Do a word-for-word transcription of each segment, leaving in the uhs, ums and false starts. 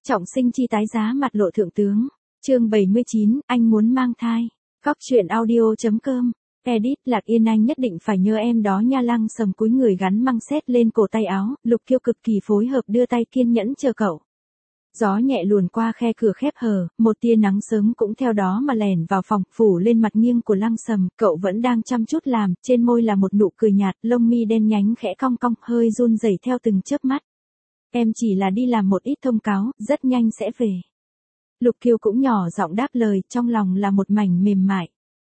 Trọng sinh chi tái giá mặt lộ thượng tướng. Chương bảy mươi chín, anh muốn mang thai. Cóc truyện audio.com. Edit Lạc Yên Anh nhất định phải nhớ em đó nha. Lăng Sầm cúi người gắn măng xét lên cổ tay áo, Lục Kiêu cực kỳ phối hợp đưa tay kiên nhẫn chờ cậu. Gió nhẹ luồn qua khe cửa khép hờ, một tia nắng sớm cũng theo đó mà lẻn vào phòng, phủ lên mặt nghiêng của Lăng Sầm, cậu vẫn đang chăm chút làm, trên môi là một nụ cười nhạt, lông mi đen nhánh khẽ cong cong, hơi run rẩy theo từng chớp mắt. Em chỉ là đi làm một ít thông cáo, rất nhanh sẽ về. Lục Kiêu cũng nhỏ giọng đáp lời, trong lòng là một mảnh mềm mại.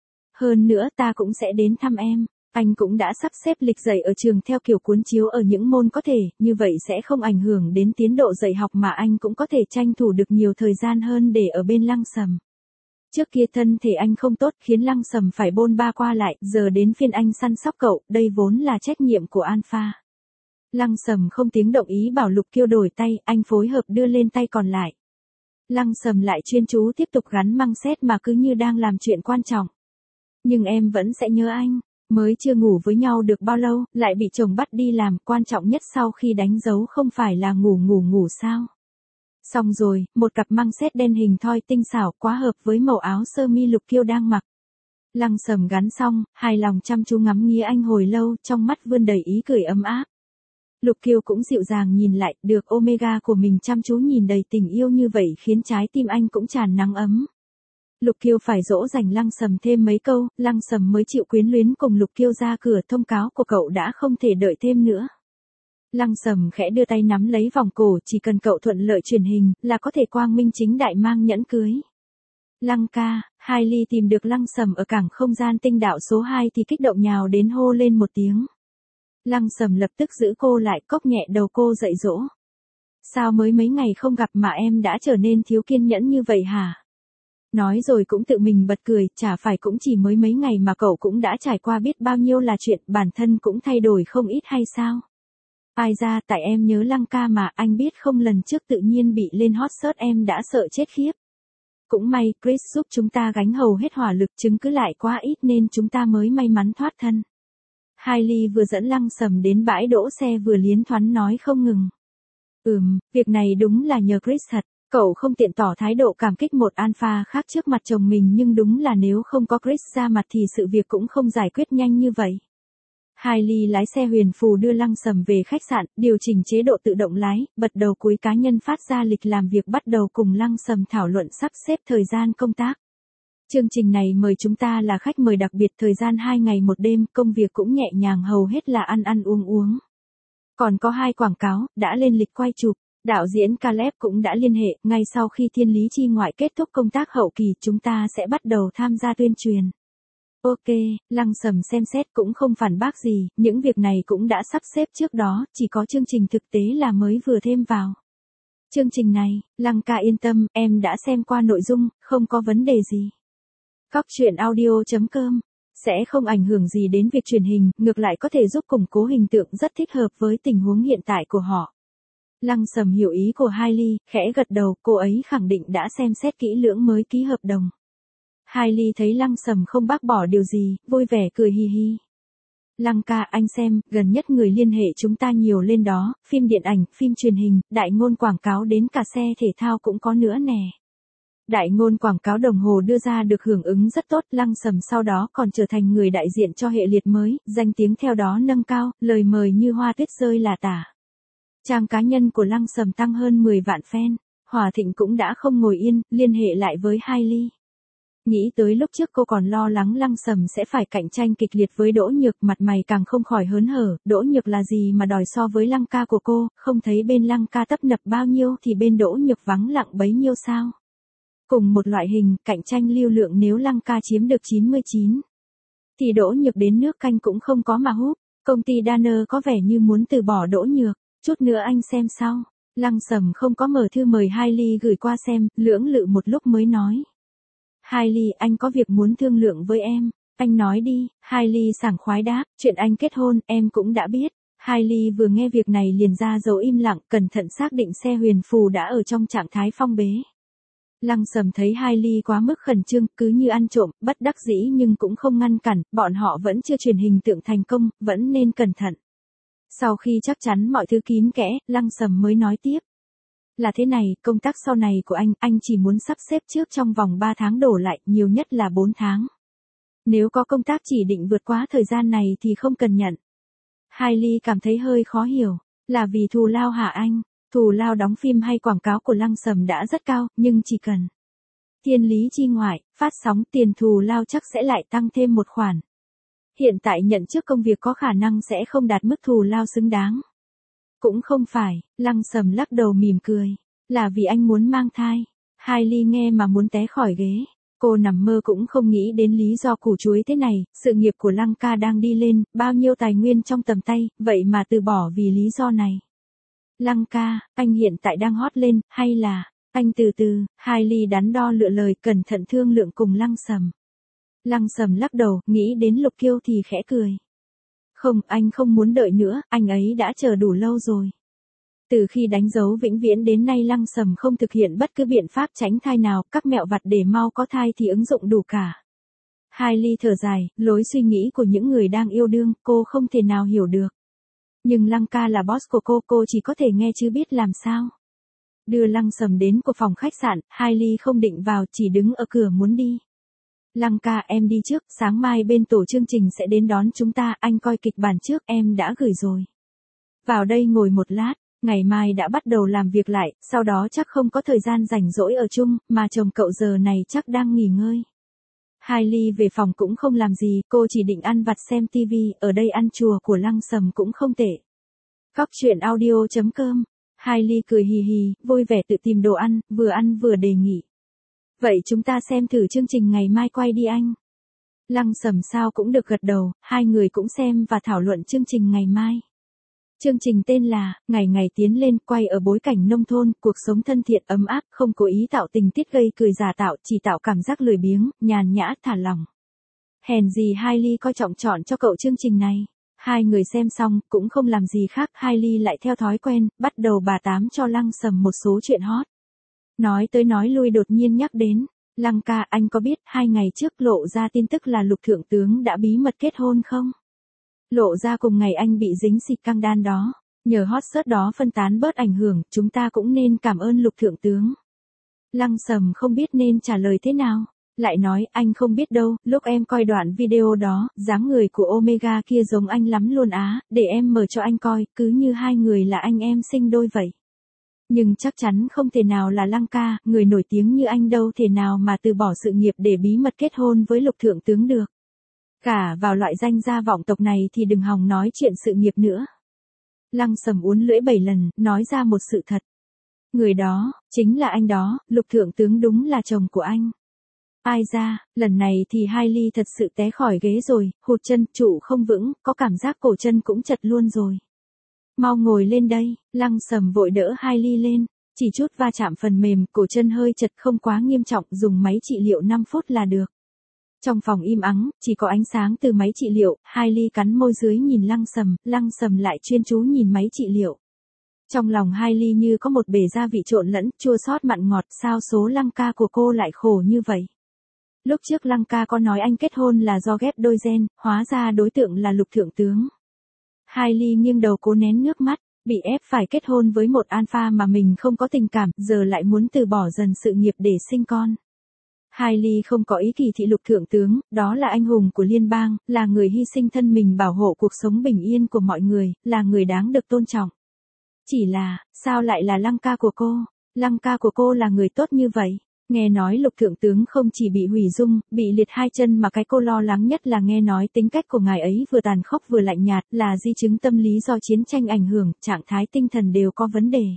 Hơn nữa ta cũng sẽ đến thăm em. Anh cũng đã sắp xếp lịch dạy ở trường theo kiểu cuốn chiếu ở những môn có thể, như vậy sẽ không ảnh hưởng đến tiến độ dạy học mà anh cũng có thể tranh thủ được nhiều thời gian hơn để ở bên Lăng Sầm. Trước kia thân thể anh không tốt khiến Lăng Sầm phải bôn ba qua lại, giờ đến phiên anh săn sóc cậu, đây vốn là trách nhiệm của Alpha. Lăng Sầm không tiếng động ý bảo Lục Kiêu đổi tay, anh phối hợp đưa lên tay còn lại. Lăng Sầm lại chuyên chú tiếp tục gắn măng xét mà cứ như đang làm chuyện quan trọng. Nhưng em vẫn sẽ nhớ anh. Mới chưa ngủ với nhau được bao lâu, lại bị chồng bắt đi làm, quan trọng nhất sau khi đánh dấu không phải là ngủ ngủ ngủ sao. Xong rồi, một cặp măng xét đen hình thoi tinh xảo quá hợp với màu áo sơ mi Lục Kiêu đang mặc. Lăng Sầm gắn xong, hài lòng chăm chú ngắm nghía anh hồi lâu, trong mắt vươn đầy ý cười ấm áp. Lục Kiêu cũng dịu dàng nhìn lại, được Omega của mình chăm chú nhìn đầy tình yêu như vậy khiến trái tim anh cũng tràn nắng ấm. Lục Kiêu phải dỗ dành Lăng Sầm thêm mấy câu, Lăng Sầm mới chịu quyến luyến cùng Lục Kiêu ra cửa. Thông cáo của cậu đã không thể đợi thêm nữa. Lăng Sầm khẽ đưa tay nắm lấy vòng cổ, chỉ cần cậu thuận lợi truyền hình, là có thể quang minh chính đại mang nhẫn cưới. Lăng ca, Hailey tìm được Lăng Sầm ở cảng không gian tinh đạo số hai thì kích động nhào đến hô lên một tiếng. Lăng Sầm lập tức giữ cô lại, cốc nhẹ đầu cô dạy dỗ. Sao mới mấy ngày không gặp mà em đã trở nên thiếu kiên nhẫn như vậy hả? Nói rồi cũng tự mình bật cười, chả phải cũng chỉ mới mấy ngày mà cậu cũng đã trải qua biết bao nhiêu là chuyện, bản thân cũng thay đổi không ít hay sao? Ai ra, tại em nhớ Lăng ca mà, anh biết không, lần trước tự nhiên bị lên hot search em đã sợ chết khiếp. Cũng may, Chris giúp chúng ta gánh hầu hết hỏa lực, chứng cứ lại quá ít nên chúng ta mới may mắn thoát thân. Hailey vừa dẫn Lăng Sầm đến bãi đỗ xe vừa liến thoắn nói không ngừng. Ừm, việc này đúng là nhờ Chris thật. Cậu không tiện tỏ thái độ cảm kích một alpha khác trước mặt chồng mình, nhưng đúng là nếu không có Chris ra mặt thì sự việc cũng không giải quyết nhanh như vậy. Hailey lái xe huyền phù đưa Lăng Sầm về khách sạn, điều chỉnh chế độ tự động lái, bật đầu cuối cá nhân phát ra lịch làm việc, bắt đầu cùng Lăng Sầm thảo luận sắp xếp thời gian công tác. Chương trình này mời chúng ta là khách mời đặc biệt, thời gian hai ngày một đêm, công việc cũng nhẹ nhàng, hầu hết là ăn ăn uống uống. Còn có hai quảng cáo, đã lên lịch quay chụp. Đạo diễn Caleb cũng đã liên hệ, ngay sau khi Thiên Lý Chi Ngoại kết thúc công tác hậu kỳ chúng ta sẽ bắt đầu tham gia tuyên truyền. Ok, Lăng Sầm xem xét cũng không phản bác gì, những việc này cũng đã sắp xếp trước đó, chỉ có chương trình thực tế là mới vừa thêm vào. Chương trình này, Lăng ca yên tâm, em đã xem qua nội dung, không có vấn đề gì. Cóc truyện audio.com sẽ không ảnh hưởng gì đến việc truyền hình, ngược lại có thể giúp củng cố hình tượng, rất thích hợp với tình huống hiện tại của họ. Lăng Sầm hiểu ý của Hailey, khẽ gật đầu, cô ấy khẳng định đã xem xét kỹ lưỡng mới ký hợp đồng. Hailey thấy Lăng Sầm không bác bỏ điều gì, vui vẻ cười hi hi. Lăng ca, anh xem, gần nhất người liên hệ chúng ta nhiều lên đó, phim điện ảnh, phim truyền hình, đại ngôn quảng cáo đến cả xe thể thao cũng có nữa nè. Đại ngôn quảng cáo đồng hồ đưa ra được hưởng ứng rất tốt, Lăng Sầm sau đó còn trở thành người đại diện cho hệ liệt mới, danh tiếng theo đó nâng cao, lời mời như hoa tuyết rơi là tả. Trang cá nhân của Lăng Sầm tăng hơn mười vạn fan, Hòa Thịnh cũng đã không ngồi yên, liên hệ lại với Hailey. Nghĩ tới lúc trước cô còn lo lắng Lăng Sầm sẽ phải cạnh tranh kịch liệt với Đỗ Nhược, mặt mày càng không khỏi hớn hở, Đỗ Nhược là gì mà đòi so với Lăng ca của cô, không thấy bên Lăng ca tấp nập bao nhiêu thì bên Đỗ Nhược vắng lặng bấy nhiêu sao? Cùng một loại hình, cạnh tranh lưu lượng, nếu Lăng ca chiếm được chín mươi chín, thì Đỗ Nhược đến nước canh cũng không có mà húp. Công ty Danner có vẻ như muốn từ bỏ Đỗ Nhược. Chút nữa anh xem sau. Lăng Sầm không có mở thư mời Hailey gửi qua xem, lưỡng lự một lúc mới nói. Hailey, anh có việc muốn thương lượng với em. Anh nói đi. Hailey sảng khoái đáp, chuyện anh kết hôn, em cũng đã biết. Hailey vừa nghe việc này liền ra dấu im lặng, cẩn thận xác định xe huyền phù đã ở trong trạng thái phong bế. Lăng Sầm thấy Hailey quá mức khẩn trương, cứ như ăn trộm, bất đắc dĩ nhưng cũng không ngăn cản, bọn họ vẫn chưa truyền hình tượng thành công, vẫn nên cẩn thận. Sau khi chắc chắn mọi thứ kín kẽ, Lăng Sầm mới nói tiếp. Là thế này, công tác sau này của anh, anh chỉ muốn sắp xếp trước trong vòng ba tháng đổ lại, nhiều nhất là bốn tháng. Nếu có công tác chỉ định vượt quá thời gian này thì không cần nhận. Hailey cảm thấy hơi khó hiểu, là vì thù lao hả anh? Thù lao đóng phim hay quảng cáo của Lăng Sầm đã rất cao, nhưng chỉ cần thiên lý chi ngoại, phát sóng tiền thù lao chắc sẽ lại tăng thêm một khoản. Hiện tại nhận trước công việc có khả năng sẽ không đạt mức thù lao xứng đáng. Cũng không phải, Lăng Sầm lắc đầu mỉm cười, là vì anh muốn mang thai. Hailey nghe mà muốn té khỏi ghế. Cô nằm mơ cũng không nghĩ đến lý do củ chuối thế này, sự nghiệp của Lăng ca đang đi lên, bao nhiêu tài nguyên trong tầm tay, vậy mà từ bỏ vì lý do này. Lăng ca, anh hiện tại đang hot lên, hay là, anh từ từ, Hailey đắn đo lựa lời cẩn thận thương lượng cùng Lăng Sầm. Lăng Sầm lắc đầu, nghĩ đến Lục Kiêu thì khẽ cười. Không, anh không muốn đợi nữa, anh ấy đã chờ đủ lâu rồi. Từ khi đánh dấu vĩnh viễn đến nay Lăng Sầm không thực hiện bất cứ biện pháp tránh thai nào, các mẹo vặt để mau có thai thì ứng dụng đủ cả. Hailey thở dài, lối suy nghĩ của những người đang yêu đương, cô không thể nào hiểu được. Nhưng Lăng ca là boss của cô, cô chỉ có thể nghe chứ biết làm sao. Đưa Lăng Sầm đến của phòng khách sạn, Hailey không định vào, chỉ đứng ở cửa muốn đi. Lăng ca, em đi trước, sáng mai bên tổ chương trình sẽ đến đón chúng ta, anh coi kịch bản trước, em đã gửi rồi. Vào đây ngồi một lát, ngày mai đã bắt đầu làm việc lại, sau đó chắc không có thời gian rảnh rỗi ở chung, mà chồng cậu giờ này chắc đang nghỉ ngơi. Hailey về phòng cũng không làm gì, cô chỉ định ăn vặt xem tivi, ở đây ăn chùa của Lăng Sầm cũng không tệ. Cóc truyện audio chấm com. Hailey cười hì hì, vui vẻ tự tìm đồ ăn, vừa ăn vừa đề nghị. Vậy chúng ta xem thử chương trình ngày mai quay đi anh. Lăng Sầm sao cũng được gật đầu, hai người cũng xem và thảo luận chương trình ngày mai. Chương trình tên là, Ngày ngày tiến lên, quay ở bối cảnh nông thôn, cuộc sống thân thiện ấm áp, không cố ý tạo tình tiết gây cười giả tạo, chỉ tạo cảm giác lười biếng, nhàn nhã, thả lỏng. Hèn gì Hailey coi trọng chọn cho cậu chương trình này. Hai người xem xong, cũng không làm gì khác, Hailey lại theo thói quen, bắt đầu bà tám cho Lăng Sầm một số chuyện hot. Nói tới nói lui đột nhiên nhắc đến, Lăng ca, anh có biết hai ngày trước lộ ra tin tức là Lục Thượng Tướng đã bí mật kết hôn không? Lộ ra cùng ngày anh bị dính xịt căng đan đó, nhờ hot search đó phân tán bớt ảnh hưởng, chúng ta cũng nên cảm ơn Lục Thượng Tướng. Lăng Sầm không biết nên trả lời thế nào, lại nói anh không biết đâu, lúc em coi đoạn video đó, dáng người của Omega kia giống anh lắm luôn á, để em mở cho anh coi, cứ như hai người là anh em sinh đôi vậy. Nhưng chắc chắn không thể nào là Lăng ca, người nổi tiếng như anh đâu thể nào mà từ bỏ sự nghiệp để bí mật kết hôn với Lục Thượng Tướng được. Cả vào loại danh gia vọng tộc này thì đừng hòng nói chuyện sự nghiệp nữa. Lăng Sầm uốn lưỡi bảy lần, nói ra một sự thật. Người đó, chính là anh đó, Lục Thượng Tướng đúng là chồng của anh. Ai ra, lần này thì Hailey thật sự té khỏi ghế rồi, hụt chân, trụ không vững, có cảm giác cổ chân cũng chật luôn rồi. Mau ngồi lên đây, Lăng Sầm vội đỡ Hailey lên, chỉ chút va chạm phần mềm, cổ chân hơi chật không quá nghiêm trọng, dùng máy trị liệu năm phút là được. Trong phòng im ắng, chỉ có ánh sáng từ máy trị liệu, Hailey cắn môi dưới nhìn Lăng Sầm, Lăng Sầm lại chuyên chú nhìn máy trị liệu. Trong lòng Hailey như có một bể gia vị trộn lẫn, chua xót mặn ngọt, sao số Lăng ca của cô lại khổ như vậy? Lúc trước Lăng ca có nói anh kết hôn là do ghép đôi gen, hóa ra đối tượng là Lục Thượng Tướng. Hailey nghiêng đầu cố nén nước mắt, bị ép phải kết hôn với một alpha mà mình không có tình cảm, giờ lại muốn từ bỏ dần sự nghiệp để sinh con. Hailey không có ý kỳ thị Lục Thượng Tướng, đó là anh hùng của liên bang, là người hy sinh thân mình bảo hộ cuộc sống bình yên của mọi người, là người đáng được tôn trọng. Chỉ là, sao lại là Lăng ca của cô? Lăng ca của cô là người tốt như vậy. Nghe nói Lục Thượng Tướng không chỉ bị hủy dung, bị liệt hai chân mà cái cô lo lắng nhất là nghe nói tính cách của ngài ấy vừa tàn khốc vừa lạnh nhạt, là di chứng tâm lý do chiến tranh ảnh hưởng, trạng thái tinh thần đều có vấn đề.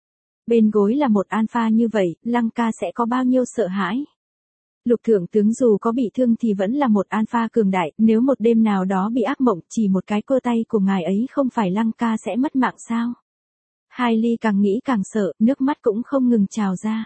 Bên gối là một alpha như vậy, Lăng ca sẽ có bao nhiêu sợ hãi? Lục Thượng Tướng dù có bị thương thì vẫn là một alpha cường đại, nếu một đêm nào đó bị ác mộng, chỉ một cái cơ tay của ngài ấy không phải Lăng ca sẽ mất mạng sao? Hailey càng nghĩ càng sợ, nước mắt cũng không ngừng trào ra.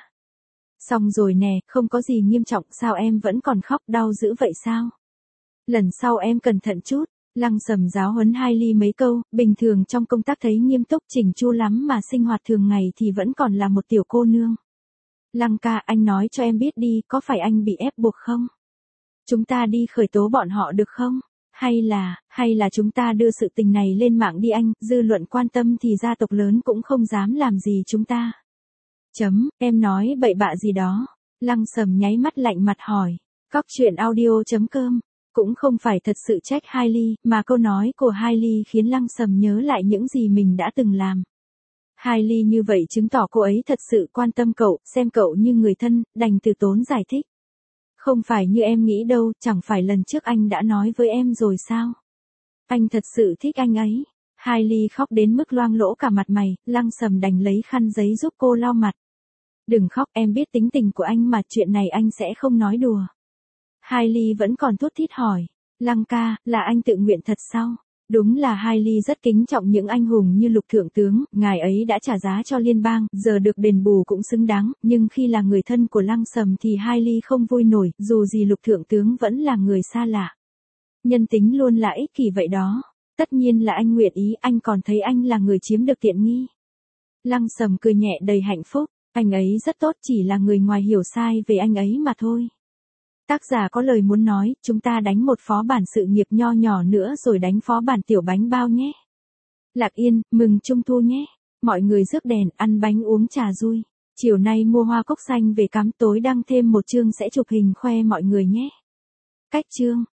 Xong rồi nè, không có gì nghiêm trọng, sao em vẫn còn khóc, đau dữ vậy sao? Lần sau em cẩn thận chút. Lăng Sầm giáo huấn Hailey mấy câu, bình thường trong công tác thấy nghiêm túc chỉnh chu lắm mà sinh hoạt thường ngày thì vẫn còn là một tiểu cô nương. Lăng ca, anh nói cho em biết đi, có phải anh bị ép buộc không? Chúng ta đi khởi tố bọn họ được không? Hay là, hay là chúng ta đưa sự tình này lên mạng đi anh, dư luận quan tâm thì gia tộc lớn cũng không dám làm gì chúng ta. Chấm, em nói bậy bạ gì đó. Lăng Sầm nháy mắt lạnh mặt hỏi. Cóc truyện audio chấm com. Cũng không phải thật sự trách Hailey, mà câu nói của Hailey khiến Lăng Sầm nhớ lại những gì mình đã từng làm. Hailey như vậy chứng tỏ cô ấy thật sự quan tâm cậu, xem cậu như người thân, đành từ tốn giải thích. Không phải như em nghĩ đâu, chẳng phải lần trước anh đã nói với em rồi sao? Anh thật sự thích anh ấy. Hailey khóc đến mức loang lỗ cả mặt mày, Lăng Sầm đành lấy khăn giấy giúp cô lau mặt. Đừng khóc, em biết tính tình của anh mà, chuyện này anh sẽ không nói đùa. Hailey vẫn còn thút thít hỏi. Lăng ca, là anh tự nguyện thật sao? Đúng là Hailey rất kính trọng những anh hùng như Lục Thượng tướng, ngài ấy đã trả giá cho liên bang, giờ được đền bù cũng xứng đáng, nhưng khi là người thân của Lăng Sầm thì Hailey không vui nổi, dù gì Lục Thượng tướng vẫn là người xa lạ. Nhân tính luôn là ích kỷ vậy đó. Tất nhiên là anh nguyện ý, anh còn thấy anh là người chiếm được tiện nghi. Lăng Sầm cười nhẹ đầy hạnh phúc, anh ấy rất tốt, chỉ là người ngoài hiểu sai về anh ấy mà thôi. Tác giả có lời muốn nói, chúng ta đánh một phó bản sự nghiệp nho nhỏ nữa rồi đánh phó bản tiểu bánh bao nhé. Lạc Yên, mừng Trung thu nhé. Mọi người rước đèn, ăn bánh uống trà vui. Chiều nay mua hoa cúc xanh về cắm, tối đăng thêm một chương sẽ chụp hình khoe mọi người nhé. Cách chương.